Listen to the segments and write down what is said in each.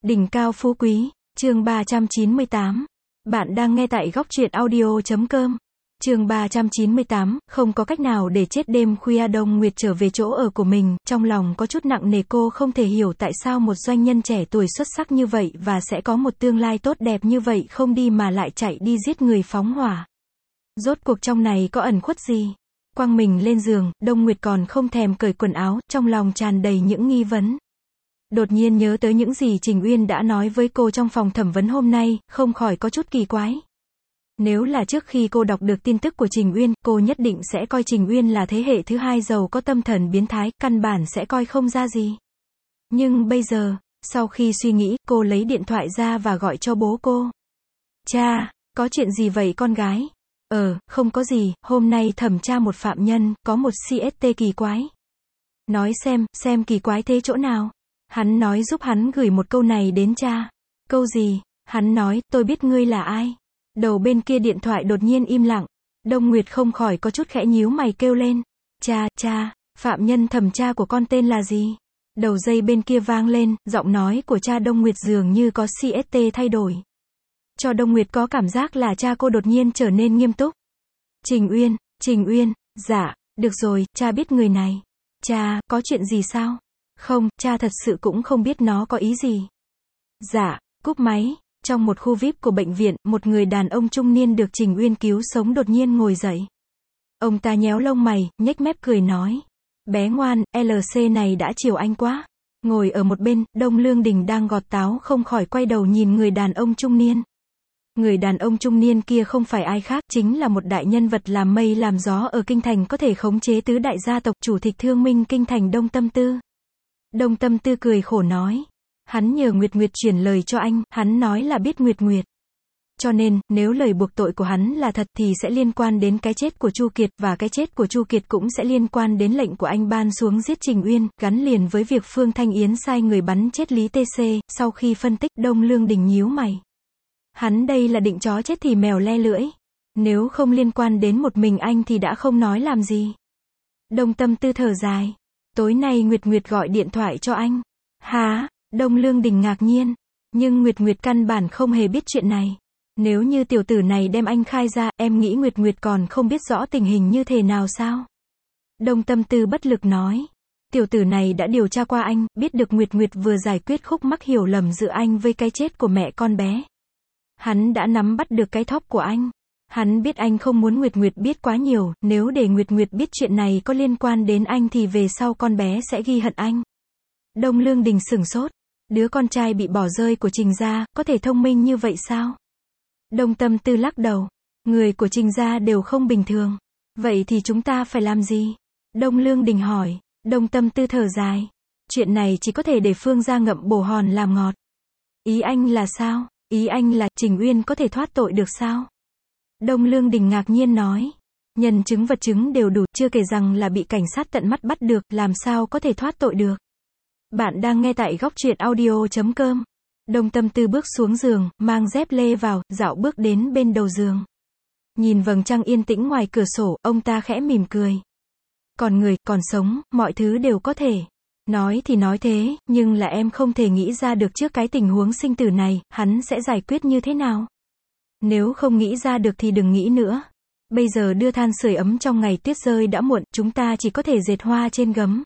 Đỉnh cao phú quý, chương 398. Bạn đang nghe tại góc truyện audio.com. Chương 398, không có cách nào để chết. Đêm khuya Đông Nguyệt trở về chỗ ở của mình, trong lòng có chút nặng nề. Cô không thể hiểu tại sao một doanh nhân trẻ tuổi xuất sắc như vậy và sẽ có một tương lai tốt đẹp như vậy không đi mà lại chạy đi giết người phóng hỏa. Rốt cuộc trong này có ẩn khuất gì? Quăng mình lên giường, Đông Nguyệt còn không thèm cởi quần áo, trong lòng tràn đầy những nghi vấn. Đột nhiên nhớ tới những gì Trình Uyên đã nói với cô trong phòng thẩm vấn hôm nay, không khỏi có chút kỳ quái. Nếu là trước khi cô đọc được tin tức của Trình Uyên, cô nhất định sẽ coi Trình Uyên là thế hệ thứ hai giàu có tâm thần biến thái, căn bản sẽ coi không ra gì. Nhưng bây giờ, sau khi suy nghĩ, cô lấy điện thoại ra và gọi cho bố cô. Cha, có chuyện gì vậy con gái? Không có gì, hôm nay thẩm tra một phạm nhân, có một CST kỳ quái. Nói xem kỳ quái thế chỗ nào? Hắn nói giúp hắn gửi một câu này đến cha. Câu gì? Hắn nói, tôi biết ngươi là ai. Đầu bên kia điện thoại đột nhiên im lặng. Đông Nguyệt không khỏi có chút khẽ nhíu mày kêu lên. Cha, phạm nhân thẩm tra của con tên là gì? Đầu dây bên kia vang lên, giọng nói của cha Đông Nguyệt dường như có CST thay đổi. Cho Đông Nguyệt có cảm giác là cha cô đột nhiên trở nên nghiêm túc. Trình Uyên, dạ, được rồi, cha biết người này. Cha, có chuyện gì sao? Không, cha thật sự cũng không biết nó có ý gì. Dạ, cúp máy. Trong một khu VIP của bệnh viện, một người đàn ông trung niên được Trình Uyên cứu sống đột nhiên ngồi dậy. Ông ta nhéo lông mày, nhếch mép cười nói. Bé ngoan, LC này đã chiều anh quá. Ngồi ở một bên, Đông Lương Đình đang gọt táo không khỏi quay đầu nhìn người đàn ông trung niên. Người đàn ông trung niên kia không phải ai khác, chính là một đại nhân vật làm mây làm gió ở Kinh Thành, có thể khống chế tứ đại gia tộc, chủ tịch Thương Minh Kinh Thành Đông Tâm Tư. Đông Tâm Tư cười khổ nói. Hắn nhờ Nguyệt chuyển lời cho anh, hắn nói là biết Nguyệt. Cho nên, nếu lời buộc tội của hắn là thật thì sẽ liên quan đến cái chết của Chu Kiệt, và cái chết của Chu Kiệt cũng sẽ liên quan đến lệnh của anh ban xuống giết Trình Uyên, gắn liền với việc Phương Thanh Yến sai người bắn chết Lý TC. Sau khi phân tích, Đông Lương Đình nhíu mày. Hắn đây là định chó chết thì mèo le lưỡi. Nếu không liên quan đến một mình anh thì đã không nói làm gì. Đông Tâm Tư thở dài. Tối nay Nguyệt gọi điện thoại cho anh. Hả? Đông Lương Đình ngạc nhiên. Nhưng Nguyệt căn bản không hề biết chuyện này. Nếu như tiểu tử này đem anh khai ra, em nghĩ Nguyệt còn không biết rõ tình hình như thế nào sao? Đông Tâm Tư bất lực nói. Tiểu tử này đã điều tra qua anh, biết được Nguyệt vừa giải quyết khúc mắc hiểu lầm giữa anh với cái chết của mẹ con bé. Hắn đã nắm bắt được cái thóp của anh. Hắn biết anh không muốn Nguyệt biết quá nhiều, nếu để Nguyệt biết chuyện này có liên quan đến anh thì về sau con bé sẽ ghi hận anh. Đông Lương Đình sửng sốt. Đứa con trai bị bỏ rơi của Trình gia, có thể thông minh như vậy sao? Đông Tâm Tư lắc đầu. Người của Trình gia đều không bình thường. Vậy thì chúng ta phải làm gì? Đông Lương Đình hỏi. Đông Tâm Tư thở dài. Chuyện này chỉ có thể để Phương gia ngậm bồ hòn làm ngọt. Ý anh là sao? Ý anh là Trình Uyên có thể thoát tội được sao? Đông Lương Đình ngạc nhiên nói. Nhân chứng vật chứng đều đủ, chưa kể rằng là bị cảnh sát tận mắt bắt được, làm sao có thể thoát tội được? Bạn đang nghe tại góc truyện audio.com. Đông Tâm Tư bước xuống giường, mang dép lê vào, dạo bước đến bên đầu giường. Nhìn vầng trăng yên tĩnh ngoài cửa sổ, ông ta khẽ mỉm cười. Còn người, còn sống, mọi thứ đều có thể. Nói thì nói thế, nhưng là em không thể nghĩ ra được trước cái tình huống sinh tử này, hắn sẽ giải quyết như thế nào. Nếu không nghĩ ra được thì đừng nghĩ nữa. Bây giờ đưa than sưởi ấm trong ngày tuyết rơi đã muộn, chúng ta chỉ có thể dệt hoa trên gấm.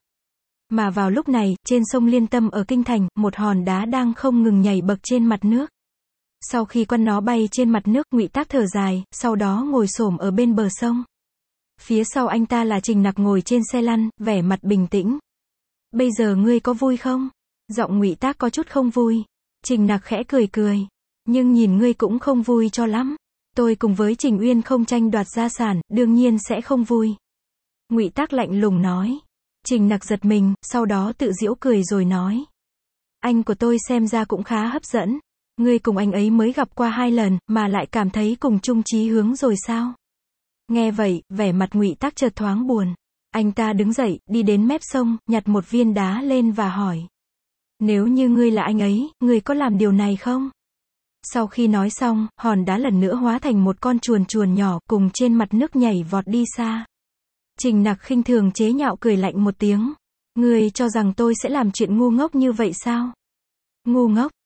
Mà vào lúc này, trên sông Liên Tâm ở Kinh Thành, một hòn đá đang không ngừng nhảy bật trên mặt nước. Sau khi quăng nó bay trên mặt nước, Ngụy Tác thở dài, sau đó ngồi xổm ở bên bờ sông. Phía sau anh ta là Trình Nặc ngồi trên xe lăn, vẻ mặt bình tĩnh. Bây giờ ngươi có vui không? Giọng Ngụy Tác có chút không vui. Trình Nặc khẽ cười. Nhưng nhìn ngươi cũng không vui cho lắm. Tôi cùng với Trình Uyên không tranh đoạt gia sản, đương nhiên sẽ không vui. Ngụy Tác lạnh lùng nói. Trình Nặc giật mình, sau đó tự giễu cười rồi nói. Anh của tôi xem ra cũng khá hấp dẫn. Ngươi cùng anh ấy mới gặp qua 2 lần, mà lại cảm thấy cùng chung chí hướng rồi sao? Nghe vậy, vẻ mặt Ngụy Tác chợt thoáng buồn. Anh ta đứng dậy, đi đến mép sông, nhặt một viên đá lên và hỏi. Nếu như ngươi là anh ấy, ngươi có làm điều này không? Sau khi nói xong, hòn đá lần nữa hóa thành một con chuồn nhỏ, cùng trên mặt nước nhảy vọt đi xa. Trình Nặc khinh thường chế nhạo cười lạnh một tiếng. Ngươi cho rằng tôi sẽ làm chuyện ngu ngốc như vậy sao? Ngu ngốc,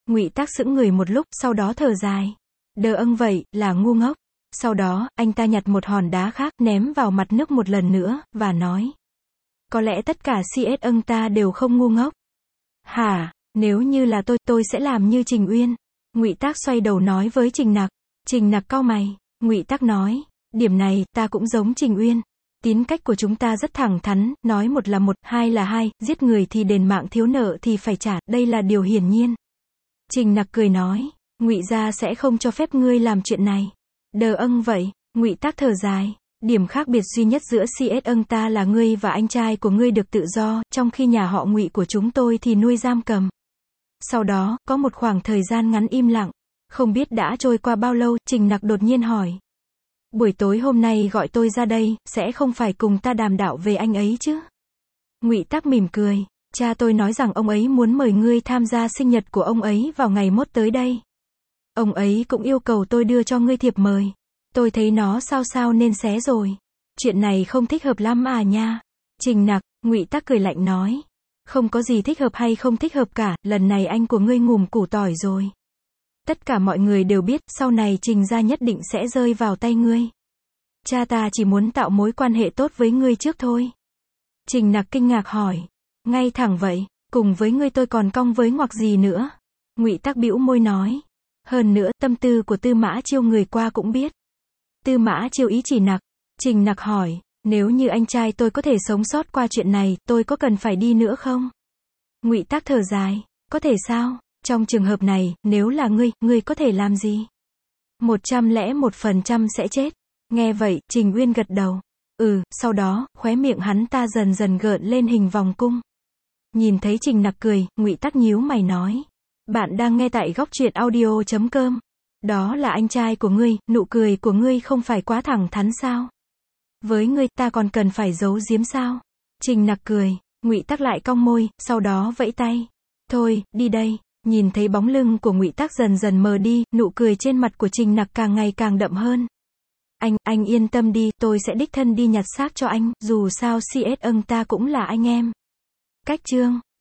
Ngụy Tắc sững người một lúc, sau đó thở dài. Đờ âng vậy, là ngu ngốc. Sau đó, anh ta nhặt một hòn đá khác, ném vào mặt nước một lần nữa, và nói. Có lẽ tất cả CS âng ta đều không ngu ngốc. Hả, nếu như là tôi sẽ làm như Trình Uyên. Ngụy Tắc xoay đầu nói với Trình Nặc. Trình Nặc cau mày. Ngụy Tắc nói. Điểm này, ta cũng giống Trình Uyên. Tính cách của chúng ta rất thẳng thắn, nói một là một, hai là hai, giết người thì đền mạng, thiếu nợ thì phải trả, đây là điều hiển nhiên. Trình Nặc cười nói. Ngụy gia sẽ không cho phép ngươi làm chuyện này. Đờ âng vậy. Ngụy Tắc thở dài. Điểm khác biệt duy nhất giữa CS âng ta là ngươi và anh trai của ngươi được tự do, trong khi nhà họ Ngụy của chúng tôi thì nuôi giam cầm. Sau đó, có một khoảng thời gian ngắn im lặng. Không biết đã trôi qua bao lâu, Trình Nặc đột nhiên hỏi. Buổi tối hôm nay gọi tôi ra đây, sẽ không phải cùng ta đàm đạo về anh ấy chứ? Ngụy Tắc mỉm cười. Cha tôi nói rằng ông ấy muốn mời ngươi tham gia sinh nhật của ông ấy vào ngày mốt tới đây. Ông ấy cũng yêu cầu tôi đưa cho ngươi thiệp mời. Tôi thấy nó sao nên xé rồi. Chuyện này không thích hợp lắm à nha. Trình Nặc, Ngụy Tắc cười lạnh nói. Không có gì thích hợp hay không thích hợp cả, lần này anh của ngươi ngùm củ tỏi rồi. Tất cả mọi người đều biết, sau này Trình gia nhất định sẽ rơi vào tay ngươi. Cha ta chỉ muốn tạo mối quan hệ tốt với ngươi trước thôi. Trình Nặc kinh ngạc hỏi. Ngay thẳng vậy, cùng với ngươi tôi còn cong với ngoặc gì nữa? Ngụy Tắc bĩu môi nói. Hơn nữa, tâm tư của Tư Mã Chiêu người qua cũng biết. Tư Mã Chiêu ý chỉ Nặc. Trình Nặc hỏi. Nếu như anh trai tôi có thể sống sót qua chuyện này, tôi có cần phải đi nữa không? Ngụy Tắc thở dài. Có thể sao? Trong trường hợp này, nếu là ngươi có thể làm gì? 101% sẽ chết. Nghe vậy, Trình Uyên gật đầu. Sau đó, khóe miệng hắn ta dần dần gợn lên hình vòng cung. Nhìn thấy Trình Nặc cười, Ngụy Tắc nhíu mày nói. Bạn đang nghe tại góc truyện audio.com. Đó là anh trai của ngươi, nụ cười của ngươi không phải quá thẳng thắn sao? Với ngươi, ta còn cần phải giấu giếm sao? Trình Nặc cười, Ngụy Tắc lại cong môi, sau đó vẫy tay. Thôi, đi đây. Nhìn thấy bóng lưng của Ngụy Tắc dần dần mờ đi, nụ cười trên mặt của Trình Nặc càng ngày càng đậm hơn. Anh yên tâm đi, tôi sẽ đích thân đi nhặt xác cho anh, dù sao CS âng ta cũng là anh em. Cách chương